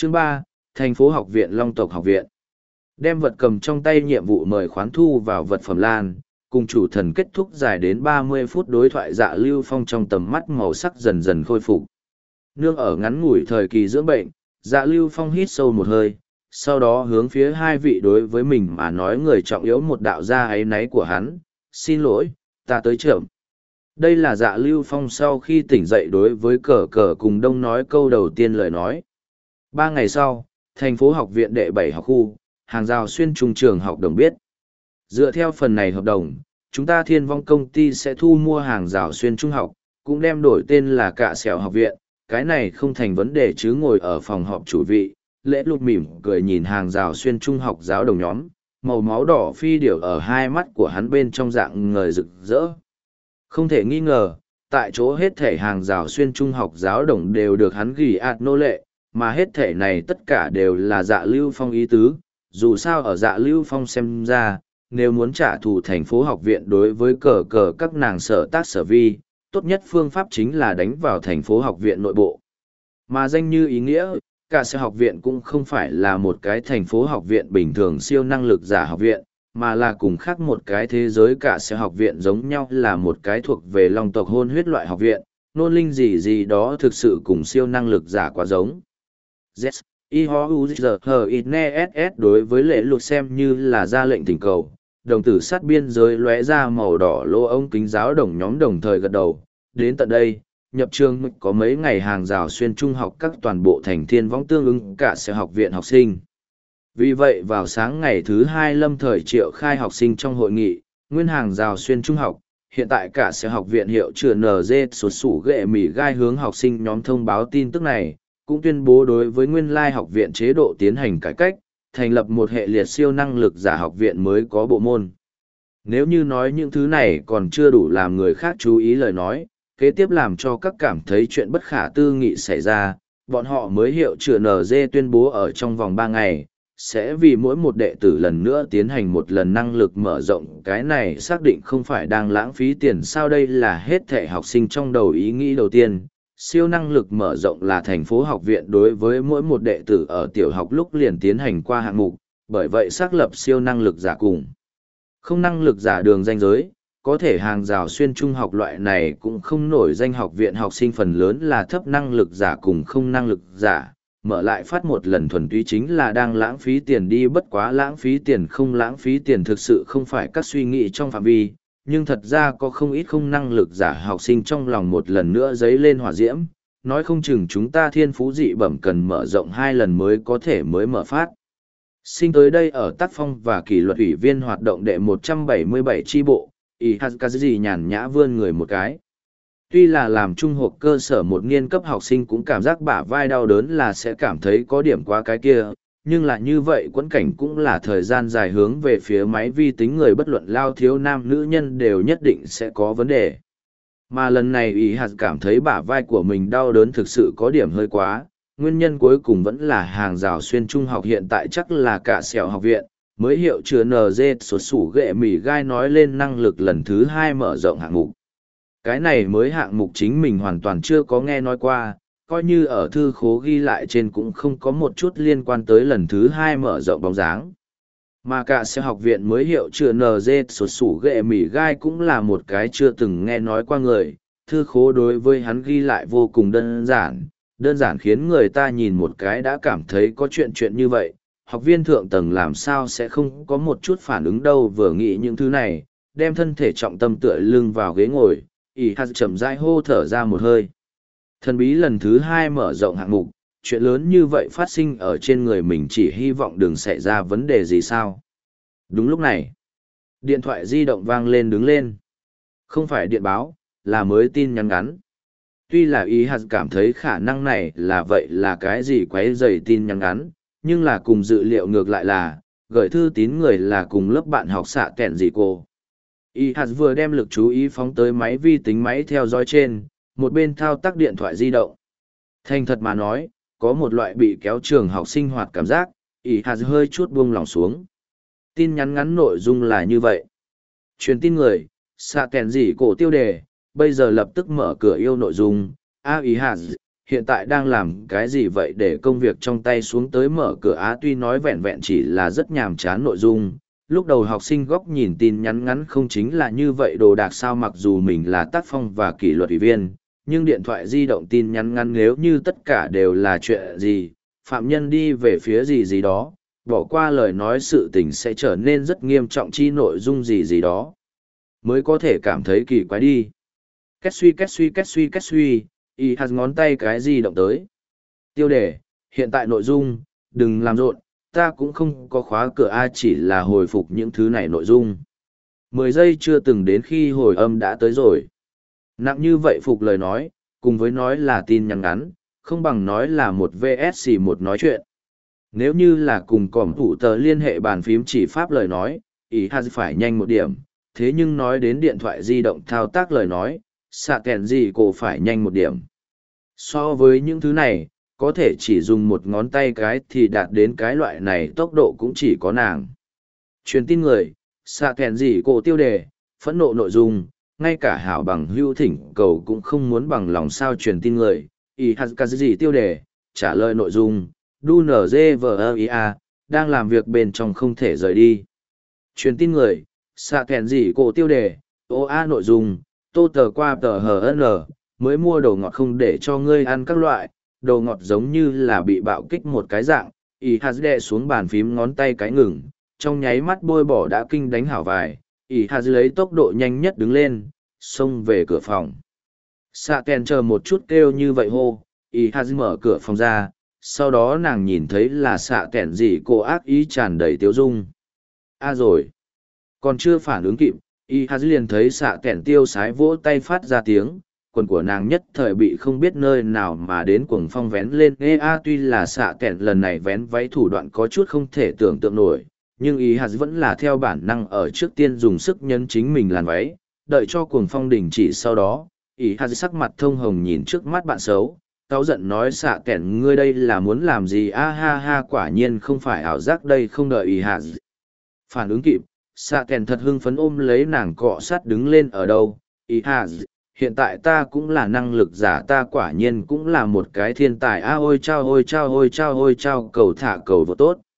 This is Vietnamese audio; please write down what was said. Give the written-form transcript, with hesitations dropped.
Chương 3, thành phố học viện Long tộc học viện. Đem vật cầm trong tay nhiệm vụ mời khoán thu vào vật phẩm lan, cùng chủ thần kết thúc dài đến 30 phút đối thoại. Dạ Lưu Phong trong tầm mắt màu sắc dần dần khôi phục. Nương ở ngắn ngủi thời kỳ dưỡng bệnh, Dạ Lưu Phong hít sâu một hơi, sau đó hướng phía hai vị đối với mình mà nói người trọng yếu một đạo gia áy náy của hắn. Xin lỗi, ta tới chậm. Đây là Dạ Lưu Phong sau khi tỉnh dậy đối với Cờ Cờ cùng Đông nói câu đầu tiên lời nói. 3 ngày sau, thành phố học viện đệ 7 học khu, hàng rào xuyên trung trường học đồng biết. Dựa theo phần này hợp đồng, chúng ta Thiên Vong công ty sẽ thu mua hàng rào xuyên trung học, cũng đem đổi tên là Cạ Sẹo học viện. Cái này không thành vấn đề chứ. Ngồi ở phòng họp chủ vị, Lễ Lục mỉm cười nhìn hàng rào xuyên trung học giáo đồng nhóm, màu máu đỏ phi điểu ở hai mắt của hắn bên trong dạng ngời rực rỡ. Không thể nghi ngờ, tại chỗ hết thể hàng rào xuyên trung học giáo đồng đều được hắn ghi ạt nô lệ, mà hết thể này tất cả đều là Dạ Lưu Phong ý tứ. Dù sao ở Dạ Lưu Phong xem ra, nếu muốn trả thù thành phố học viện đối với Cờ Cờ các nàng sở tác sở vi, tốt nhất phương pháp chính là đánh vào thành phố học viện nội bộ. Mà danh như ý nghĩa, Cạ Sẹo học viện cũng không phải là một cái thành phố học viện bình thường siêu năng lực giả học viện, mà là cùng khác một cái thế giới. Cạ Sẹo học viện giống nhau là một cái thuộc về long tộc hôn huyết loại học viện, nôn linh gì gì đó thực sự cùng siêu năng lực giả quá giống. Z, I Ho U Z H I N E S S đối với Lễ Lục xem như là ra lệnh thỉnh cầu, đồng tử sát biên giới lóe ra màu đỏ lô ống kính giáo đồng nhóm đồng thời gật đầu. Đến tận đây, nhập trường có mấy ngày hàng rào xuyên trung học các toàn bộ thành Thiên Vong tương ứng Cạ Sẹo học viện học sinh. Vì vậy vào sáng ngày thứ 2 lâm thời triệu khai học sinh trong hội nghị, nguyên hàng rào xuyên trung học, hiện tại Cạ Sẹo học viện hiệu trưởng NG sụt sủ ghệ mỉ gai hướng học sinh nhóm thông báo tin tức này, cũng tuyên bố đối với nguyên lai học viện chế độ tiến hành cải cách, thành lập một hệ liệt siêu năng lực giả học viện mới có bộ môn. Nếu như nói những thứ này còn chưa đủ làm người khác chú ý lời nói, kế tiếp làm cho các cảm thấy chuyện bất khả tư nghị xảy ra, bọn họ mới hiệu trưởng NG tuyên bố ở trong vòng 3 ngày, sẽ vì mỗi một đệ tử lần nữa tiến hành một lần năng lực mở rộng. Cái này xác định không phải đang lãng phí tiền sao? Đây là hết thảy học sinh trong đầu ý nghĩ đầu tiên. Siêu năng lực mở rộng là thành phố học viện đối với mỗi một đệ tử ở tiểu học lúc liền tiến hành qua hạng mục, bởi vậy xác lập siêu năng lực giả cùng không năng lực giả đường ranh giới. Có thể hàng rào xuyên trung học loại này cũng không nổi danh học viện học sinh phần lớn là thấp năng lực giả cùng không năng lực giả, mở lại phát một lần thuần túy chính là đang lãng phí tiền đi. Bất quá lãng phí tiền không lãng phí tiền thực sự không phải các suy nghĩ trong phạm vi, nhưng thật ra có không ít không năng lực giả học sinh trong lòng một lần nữa dấy lên hỏa diễm, nói không chừng chúng ta thiên phú dị bẩm cần mở rộng 2 lần mới có thể mới mở phát. Sinh tới đây ở tác phong và kỷ luật ủy viên hoạt động đệ 177 chi bộ, Ihakazi nhàn nhã vươn người một cái. Tuy là làm trung học cơ sở một niên cấp học sinh cũng cảm giác bả vai đau đớn là sẽ cảm thấy có điểm quá cái kia, nhưng là như vậy quẫn cảnh cũng là thời gian dài hướng về phía máy vi tính người bất luận lao thiếu nam nữ nhân đều nhất định sẽ có vấn đề. Mà lần này ý hạt cảm thấy bả vai của mình đau đớn thực sự có điểm hơi quá, nguyên nhân cuối cùng vẫn là hàng rào xuyên trung học hiện tại chắc là Cạ Sẹo học viện, mới hiệu chứa NG sụt sủ ghệ mỉ gai nói lên năng lực lần thứ 2 mở rộng hạng mục. Cái này mới hạng mục chính mình hoàn toàn chưa có nghe nói qua, coi như ở thư khố ghi lại trên cũng không có một chút liên quan tới lần thứ 2 mở rộng bóng dáng. Mà Cạ Sẹo học viện mới hiệu chứa NG sụt sủ ghệ mỉ gai cũng là một cái chưa từng nghe nói qua người, thư khố đối với hắn ghi lại vô cùng đơn giản khiến người ta nhìn một cái đã cảm thấy có chuyện như vậy. Học viên thượng tầng làm sao sẽ không có một chút phản ứng đâu. Vừa nghĩ những thứ này, đem thân thể trọng tâm tựa lưng vào ghế ngồi, ỉ hạt chậm rãi hô thở ra một hơi. Thần bí lần thứ 2 mở rộng hạng mục, chuyện lớn như vậy phát sinh ở trên người mình, chỉ hy vọng đừng xảy ra vấn đề gì sao. Đúng lúc này, điện thoại di động vang lên đứng lên. Không phải điện báo, là mới tin nhắn ngắn. Tuy là ý hạt cảm thấy khả năng này là vậy là cái gì quấy rầy tin nhắn ngắn, nhưng là cùng dự liệu ngược lại là, gửi thư tín người là cùng lớp bạn học xạ kẹn gì cô. Y hạt vừa đem lực chú ý phóng tới máy vi tính máy theo dõi trên, một bên thao tác điện thoại di động. Thành thật mà nói, có một loại bị kéo trường học sinh hoạt cảm giác, Y hạt hơi chút buông lỏng xuống. Tin nhắn ngắn nội dung là như vậy. Truyền tin người, xạ kẹn gì cổ tiêu đề, bây giờ lập tức mở cửa yêu nội dung. Y hạt, hiện tại đang làm cái gì vậy để công việc trong tay xuống tới mở cửa á tuy nói vẹn vẹn chỉ là rất nhàm chán nội dung. Lúc đầu học sinh góc nhìn tin nhắn ngắn không chính là như vậy đồ đạc sao mặc dù mình là tác phong và kỷ luật ủy viên, nhưng điện thoại di động tin nhắn ngắn nếu như tất cả đều là chuyện gì, phạm nhân đi về phía gì gì đó, bỏ qua lời nói sự tình sẽ trở nên rất nghiêm trọng chi nội dung gì gì đó. Mới có thể cảm thấy kỳ quái đi. Két suy két suy két suy két suy, y hạt ngón tay cái di động tới. Tiêu đề, hiện tại nội dung, đừng làm rộn, ta cũng không có khóa cửa A chỉ là hồi phục những thứ này nội dung. 10 giây chưa từng đến khi hồi âm đã tới rồi. Nặng như vậy phục lời nói, cùng với nói là tin nhắn ngắn, không bằng nói là một VS một nói chuyện. Nếu như là cùng cỏm thủ tờ liên hệ bàn phím chỉ pháp lời nói, ý hạt phải nhanh một điểm, thế nhưng nói đến điện thoại di động thao tác lời nói, xạ kèn gì cô phải nhanh một điểm. So với những thứ này, có thể chỉ dùng một ngón tay cái thì đạt đến cái loại này tốc độ cũng chỉ có nàng. Truyền tin người, xạ kèn gì cô tiêu đề, phẫn nộ nội dung, ngay cả hảo bằng hưu thỉnh cầu cũng không muốn bằng lòng sao truyền tin người, ý hạt cả gì tiêu đề, trả lời nội dung, đu NGVIA, đang làm việc bên trong không thể rời đi. Truyền tin người, xạ kèn gì cô tiêu đề, OA nội dung, tô tờ qua tờ HN, mới mua đồ ngọt không để cho ngươi ăn các loại, đồ ngọt giống như là bị bạo kích một cái dạng, y hạt đè xuống bàn phím ngón tay cái ngừng, trong nháy mắt bôi bỏ đã kinh đánh hảo vài, y hạt lấy tốc độ nhanh nhất đứng lên, xông về cửa phòng. Xạ kèn chờ một chút kêu như vậy hô, y hạt mở cửa phòng ra, sau đó nàng nhìn thấy là xạ kèn gì cô ác ý tràn đầy tiếu dung. Rồi còn chưa phản ứng kịp, y hạt liền thấy xạ kèn tiêu sái vỗ tay phát ra tiếng, quần của nàng nhất thời bị không biết nơi nào mà đến cuồng phong vén lên. Tuy là xạ kèn lần này vén váy thủ đoạn có chút không thể tưởng tượng nổi, nhưng y hạt vẫn là theo bản năng ở trước tiên dùng sức nhấn chính mình làn váy, đợi cho cuồng phong đình chỉ sau đó, y hạt sắc mặt thông hồng nhìn trước mắt bạn xấu, cáu giận nói xạ kèn ngươi đây là muốn làm gì ha ha quả nhiên không phải ảo giác đây không đợi y hạt phản ứng kịp. Xạ kèn thật hưng phấn ôm lấy nàng cọ sát đứng lên ở đâu, ý hà hiện tại ta cũng là năng lực giả ta quả nhiên cũng là một cái thiên tài ôi chao ôi chao ôi chao ôi chao cầu thả cầu vô tốt.